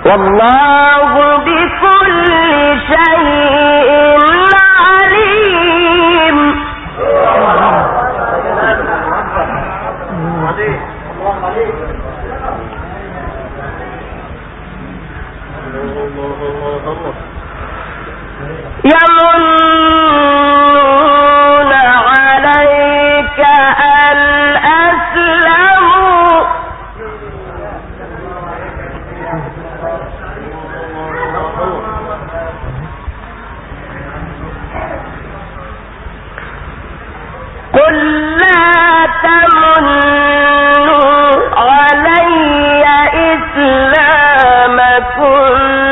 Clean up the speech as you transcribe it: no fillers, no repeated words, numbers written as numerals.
والله بكل شيء عليم. يمنون عليك أن أسلموا قل لا تمنوا علي إسلامكم